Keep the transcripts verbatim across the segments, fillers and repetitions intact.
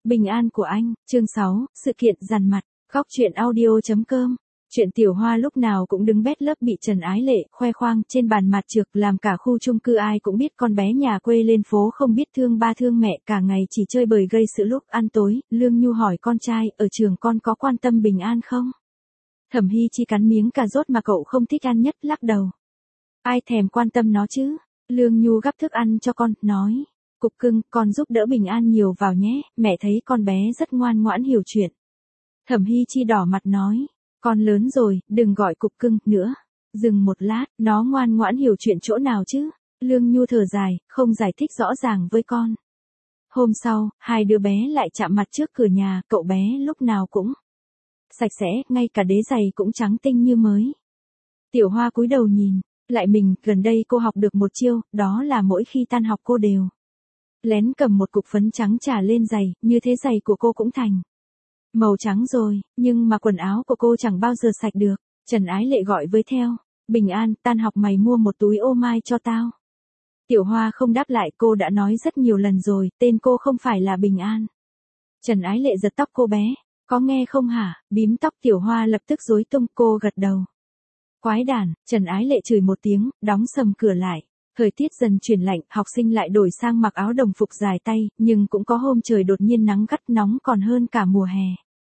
Bình an của anh, chương sáu, sự kiện dằn mặt, góc truyện audio.com. Chuyện Tiểu Hoa lúc nào cũng đứng bét lớp bị Trần Ái Lệ khoe khoang trên bàn mặt trược, làm cả khu chung cư ai cũng biết con bé nhà quê lên phố không biết thương ba thương mẹ, cả ngày chỉ chơi bời gây sự lúc ăn tối. Lương Nhu hỏi con trai, ở trường con có quan tâm Bình an không? Thẩm Hy Chi cắn miếng cà rốt mà cậu không thích ăn nhất, lắc đầu. Ai thèm quan tâm nó chứ? Lương Nhu gắp thức ăn cho con, nói. Cục cưng, con giúp đỡ Bình an nhiều vào nhé, mẹ thấy con bé rất ngoan ngoãn hiểu chuyện. Thẩm Hy Chi đỏ mặt nói. Con lớn rồi, đừng gọi cục cưng nữa. Dừng một lát, nó ngoan ngoãn hiểu chuyện chỗ nào chứ? Lương Nhu thở dài, không giải thích rõ ràng với con. Hôm sau, hai đứa bé lại chạm mặt trước cửa nhà, cậu bé lúc nào cũng sạch sẽ, ngay cả đế giày cũng trắng tinh như mới. Tiểu Hoa cúi đầu nhìn lại mình, gần đây cô học được một chiêu, đó là mỗi khi tan học cô đều lén cầm một cục phấn trắng chà lên giày, như thế giày của cô cũng thành màu trắng rồi, nhưng mà quần áo của cô chẳng bao giờ sạch được. Trần Ái Lệ gọi với theo. Bình an, tan học mày mua một túi ô mai cho tao. Tiểu Hoa không đáp lại, cô đã nói rất nhiều lần rồi, tên cô không phải là Bình an. Trần Ái Lệ giật tóc cô bé. Có nghe không hả? Bím tóc Tiểu Hoa lập tức rối tung, cô gật đầu. Quái đản, Trần Ái Lệ chửi một tiếng, đóng sầm cửa lại. Thời tiết dần chuyển lạnh, học sinh lại đổi sang mặc áo đồng phục dài tay, nhưng cũng có hôm trời đột nhiên nắng gắt nóng còn hơn cả mùa hè.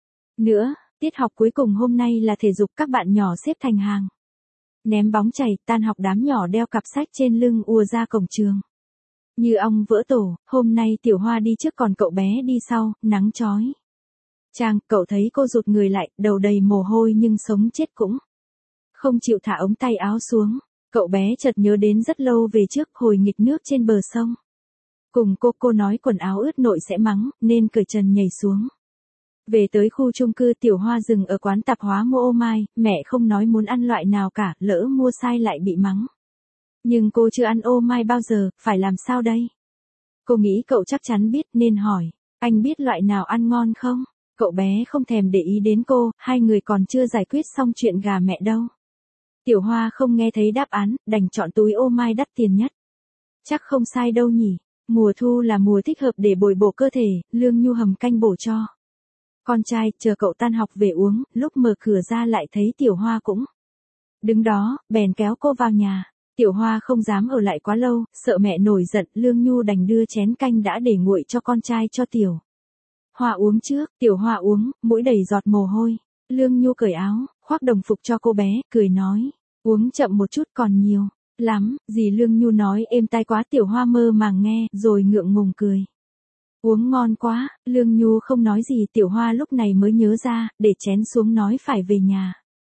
Nữa, tiết học cuối cùng hôm nay là thể dục, các bạn nhỏ xếp thành hàng. Ném bóng chày, tan học đám nhỏ đeo cặp sách trên lưng ùa ra cổng trường. Như ong vỡ tổ, hôm nay Tiểu Hoa đi trước còn cậu bé đi sau, nắng chói. Trang, cậu thấy cô rụt người lại, đầu đầy mồ hôi nhưng sống chết cũng không chịu thả ống tay áo xuống. Cậu bé chợt nhớ đến rất lâu về trước, hồi nghịch nước trên bờ sông. Cùng cô, cô nói quần áo ướt nội sẽ mắng, nên cởi trần nhảy xuống. Về tới khu chung cư, Tiểu Hoa dừng ở quán tạp hóa mua ô mai, mẹ không nói muốn ăn loại nào cả, lỡ mua sai lại bị mắng. Nhưng cô chưa ăn ô mai bao giờ, phải làm sao đây? Cô nghĩ cậu chắc chắn biết nên hỏi, anh biết loại nào ăn ngon không? Cậu bé không thèm để ý đến cô, hai người còn chưa giải quyết xong chuyện gà mẹ đâu. Tiểu Hoa không nghe thấy đáp án, đành chọn túi ô mai đắt tiền nhất. Chắc không sai đâu nhỉ, mùa thu là mùa thích hợp để bồi bổ cơ thể, Lương Nhu hầm canh bổ cho con trai, chờ cậu tan học về uống, lúc mở cửa ra lại thấy Tiểu Hoa cũng đứng đó, bèn kéo cô vào nhà. Tiểu Hoa không dám ở lại quá lâu, sợ mẹ nổi giận, Lương Nhu đành đưa chén canh đã để nguội cho con trai cho Tiểu Hoa uống trước. Tiểu Hoa uống, mũi đầy giọt mồ hôi. Lương Nhu cởi áo, khoác đồng phục cho cô bé, cười nói, uống chậm một chút còn nhiều lắm, gì Lương Nhu nói êm tai quá. Tiểu Hoa mơ màng nghe, rồi ngượng ngùng cười. Uống ngon quá, Lương Nhu không nói gì. Tiểu Hoa lúc này mới nhớ ra, để chén xuống nói phải về nhà.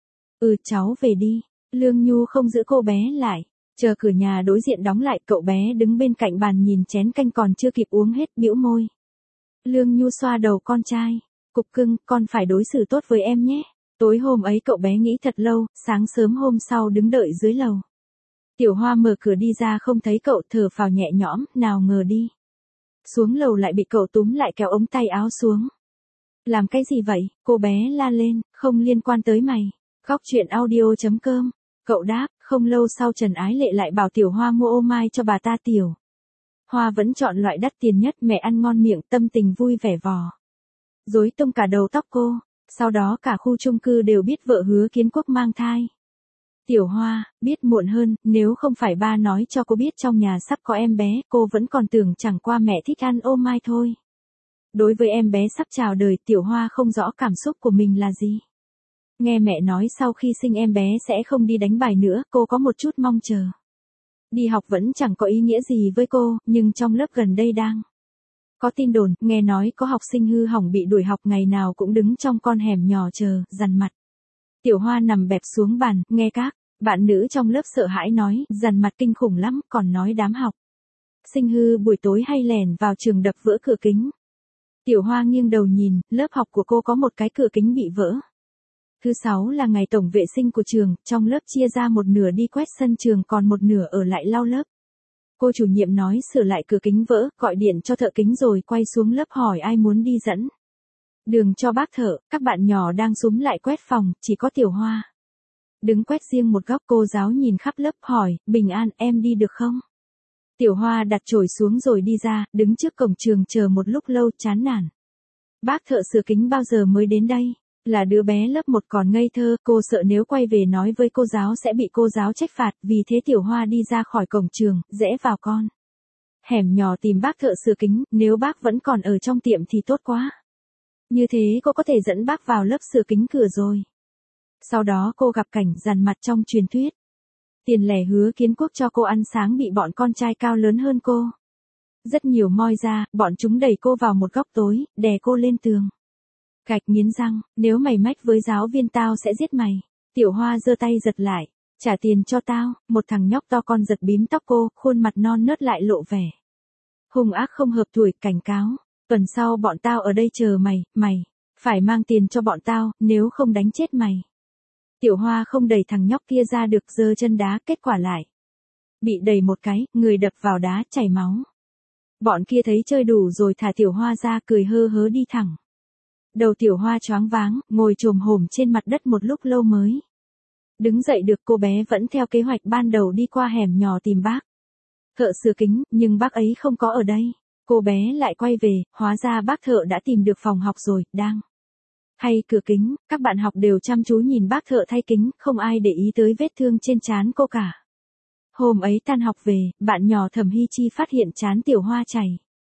Ừ, cháu về đi. Lương Nhu không giữ cô bé lại. Chờ cửa nhà đối diện đóng lại, cậu bé đứng bên cạnh bàn nhìn chén canh còn chưa kịp uống hết, bĩu môi. Lương Nhu xoa đầu con trai. Cục cưng, con phải đối xử tốt với em nhé. Tối hôm ấy cậu bé nghĩ thật lâu, sáng sớm hôm sau đứng đợi dưới lầu. Tiểu Hoa mở cửa đi ra không thấy cậu, thở phào nhẹ nhõm, nào ngờ đi xuống lầu lại bị cậu túm lại kéo ống tay áo xuống. Làm cái gì vậy? Cô bé la lên, không liên quan tới mày. Góc truyện audio.com. Cậu đáp, không lâu sau Trần Ái Lệ lại bảo Tiểu Hoa mua ô mai cho bà ta. Tiểu Hoa vẫn chọn loại đắt tiền nhất, mẹ ăn ngon miệng, tâm tình vui vẻ vò rối tung cả đầu tóc cô. Sau đó cả khu chung cư đều biết vợ Hứa Kiến Quốc mang thai. Tiểu Hoa biết muộn hơn, nếu không phải ba nói cho cô biết trong nhà sắp có em bé, cô vẫn còn tưởng chẳng qua mẹ thích ăn ô mai thôi. Đối với em bé sắp chào đời, Tiểu Hoa không rõ cảm xúc của mình là gì. Nghe mẹ nói sau khi sinh em bé sẽ không đi đánh bài nữa, cô có một chút mong chờ. Đi học vẫn chẳng có ý nghĩa gì với cô, nhưng trong lớp gần đây đang có tin đồn, nghe nói có học sinh hư hỏng bị đuổi học, ngày nào cũng đứng trong con hẻm nhỏ chờ, dằn mặt. Tiểu Hoa nằm bẹp xuống bàn, nghe các bạn nữ trong lớp sợ hãi nói, dằn mặt kinh khủng lắm, còn nói đám học sinh hư buổi tối hay lèn vào trường đập vỡ cửa kính. Tiểu Hoa nghiêng đầu nhìn, lớp học của cô có một cái cửa kính bị vỡ. Thứ sáu là ngày tổng vệ sinh của trường, trong lớp chia ra một nửa đi quét sân trường, còn một nửa ở lại lau lớp. Cô chủ nhiệm nói sửa lại cửa kính vỡ, gọi điện cho thợ kính rồi quay xuống lớp hỏi ai muốn đi dẫn đường cho bác thợ. Các bạn nhỏ đang xúm lại quét phòng, chỉ có Tiểu Hoa đứng quét riêng một góc. Cô giáo nhìn khắp lớp hỏi, Bình an, em đi được không? Tiểu Hoa đặt chổi xuống rồi đi ra, đứng trước cổng trường chờ một lúc lâu, chán nản. Bác thợ sửa kính bao giờ mới đến đây? Là đứa bé lớp một còn ngây thơ, cô sợ nếu quay về nói với cô giáo sẽ bị cô giáo trách phạt, vì thế Tiểu Hoa đi ra khỏi cổng trường, rẽ vào con hẻm nhỏ tìm bác thợ sửa kính, nếu bác vẫn còn ở trong tiệm thì tốt quá. Như thế cô có thể dẫn bác vào lớp sửa kính cửa rồi. Sau đó cô gặp cảnh dằn mặt trong truyền thuyết. Tiền lẻ Hứa Kiến Quốc cho cô ăn sáng bị bọn con trai cao lớn hơn cô. Rất nhiều moi ra, bọn chúng đẩy cô vào một góc tối, đè cô lên tường. Cạch nghiến răng, nếu mày mách với giáo viên tao sẽ giết mày. Tiểu Hoa giơ tay giật lại, trả tiền cho tao. Một thằng nhóc to con giật bím tóc cô, khuôn mặt non nớt lại lộ vẻ hung ác không hợp tuổi, cảnh cáo. Tuần sau bọn tao ở đây chờ mày, mày phải mang tiền cho bọn tao, nếu không đánh chết mày. Tiểu Hoa không đẩy thằng nhóc kia ra được, giơ chân đá, kết quả lại bị đẩy một cái, người đập vào đá, chảy máu. Bọn kia thấy chơi đủ rồi thả Tiểu Hoa ra, cười hơ hớ đi thẳng. Đầu Tiểu Hoa choáng váng, ngồi chồm hổm trên mặt đất một lúc lâu mới đứng dậy được. Cô bé vẫn theo kế hoạch ban đầu đi qua hẻm nhỏ tìm bác thợ sửa kính, nhưng bác ấy không có ở đây. Cô bé lại quay về, hóa ra bác thợ đã tìm được phòng học rồi, đang thay cửa kính. Các bạn học đều chăm chú nhìn bác thợ thay kính, không ai để ý tới vết thương trên trán cô cả. Hôm ấy tan học về, bạn nhỏ Thẩm Hy Chi phát hiện trán Tiểu Hoa chảy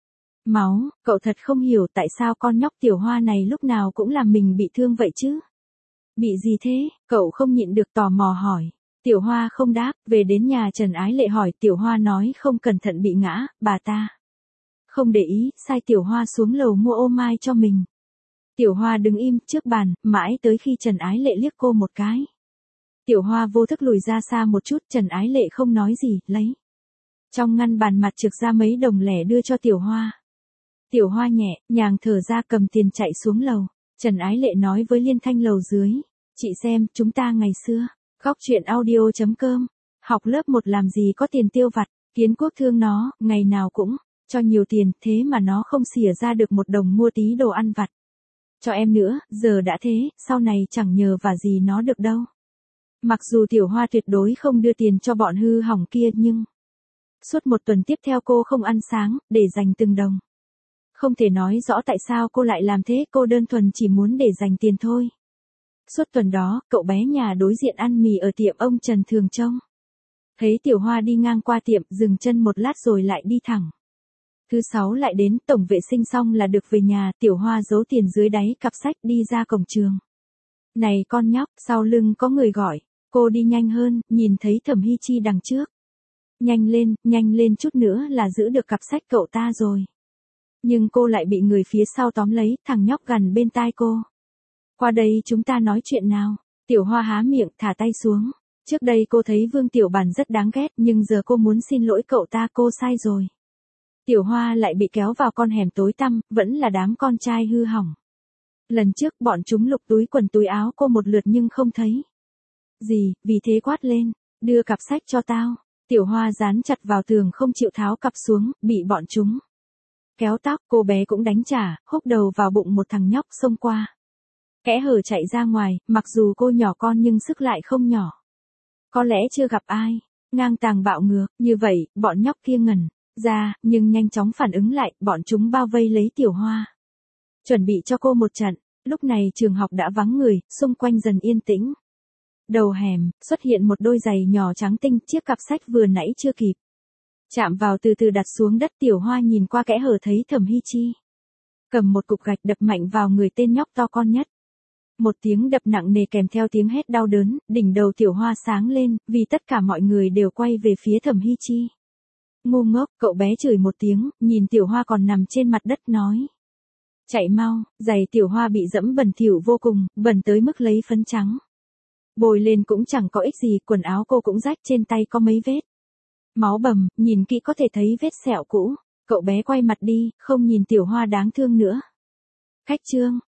máu, cậu thật không hiểu tại sao con nhóc Tiểu Hoa này lúc nào cũng làm mình bị thương vậy chứ. Bị gì thế? Cậu không nhịn được tò mò hỏi. Tiểu Hoa không đáp, về đến nhà Trần Ái Lệ hỏi, Tiểu Hoa nói không cẩn thận bị ngã, bà ta không để ý, sai Tiểu Hoa xuống lầu mua ô mai cho mình. Tiểu Hoa đứng im trước bàn, mãi tới khi Trần Ái Lệ liếc cô một cái. Tiểu Hoa vô thức lùi ra xa một chút, Trần Ái Lệ không nói gì, lấy trong ngăn bàn mặt trược ra mấy đồng lẻ đưa cho Tiểu Hoa. Tiểu Hoa nhẹ nhàng thở ra, cầm tiền chạy xuống lầu. Trần Ái Lệ nói với Liên Thanh lầu dưới, chị xem, chúng ta ngày xưa khóc chuyện audio chấm com, học lớp một làm gì có tiền tiêu vặt. Kiến Quốc thương nó, ngày nào cũng cho nhiều tiền, thế mà nó không xỉa ra được một đồng mua tí đồ ăn vặt cho em nữa. Giờ đã thế, sau này chẳng nhờ vả gì nó được đâu. Mặc dù Tiểu Hoa tuyệt đối không đưa tiền cho bọn hư hỏng kia, nhưng suốt một tuần tiếp theo cô không ăn sáng, để dành từng đồng. Không thể nói rõ tại sao cô lại làm thế, cô đơn thuần chỉ muốn để dành tiền thôi. Suốt tuần đó, cậu bé nhà đối diện ăn mì ở tiệm ông Trần thường trông thấy Tiểu Hoa đi ngang qua tiệm, dừng chân một lát rồi lại đi thẳng. Thứ sáu lại đến, tổng vệ sinh xong là được về nhà. Tiểu Hoa giấu tiền dưới đáy cặp sách, đi ra cổng trường. Này con nhóc, sau lưng có người gọi. Cô đi nhanh hơn, nhìn thấy Thẩm Hy Chi đằng trước. Nhanh lên, nhanh lên chút nữa là giữ được cặp sách cậu ta rồi. Nhưng cô lại bị người phía sau tóm lấy, thằng nhóc gần bên tai cô. Qua đây chúng ta nói chuyện nào. Tiểu Hoa há miệng, thả tay xuống. Trước đây cô thấy Vương Tiểu Bản rất đáng ghét, nhưng giờ cô muốn xin lỗi cậu ta, cô sai rồi. Tiểu Hoa lại bị kéo vào con hẻm tối tăm, vẫn là đám con trai hư hỏng. Lần trước bọn chúng lục túi quần túi áo cô một lượt nhưng không thấy gì, vì thế quát lên, đưa cặp sách cho tao. Tiểu Hoa dán chặt vào tường không chịu tháo cặp xuống, bị bọn chúng kéo tóc. Cô bé cũng đánh trả, húc đầu vào bụng một thằng nhóc xông qua kẽ hở chạy ra ngoài. Mặc dù cô nhỏ con nhưng sức lại không nhỏ. Có lẽ chưa gặp ai ngang tàng bạo ngược như vậy. Bọn nhóc kia ngẩn ra, nhưng nhanh chóng phản ứng lại. Bọn chúng bao vây lấy Tiểu Hoa, chuẩn bị cho cô một trận. Lúc này trường học đã vắng người, xung quanh dần yên tĩnh. Đầu hẻm xuất hiện một đôi giày nhỏ trắng tinh, chiếc cặp sách vừa nãy chưa kịp chạm vào từ từ đặt xuống đất. Tiểu Hoa nhìn qua kẽ hở thấy Thẩm Hy Chi cầm một cục gạch đập mạnh vào người tên nhóc to con nhất. Một tiếng đập nặng nề kèm theo tiếng hét đau đớn, đỉnh đầu Tiểu Hoa sáng lên, vì tất cả mọi người đều quay về phía Thẩm Hy Chi. Ngu ngốc, cậu bé chửi một tiếng, nhìn Tiểu Hoa còn nằm trên mặt đất nói. Chạy mau. Giày Tiểu Hoa bị dẫm bẩn thỉu vô cùng, bẩn tới mức lấy phấn trắng bôi lên cũng chẳng có ích gì. Quần áo cô cũng rách, trên tay có mấy vết máu bầm, nhìn kỹ có thể thấy vết sẹo cũ. Cậu bé quay mặt đi, không nhìn Tiểu Hoa đáng thương nữa. Khách trương,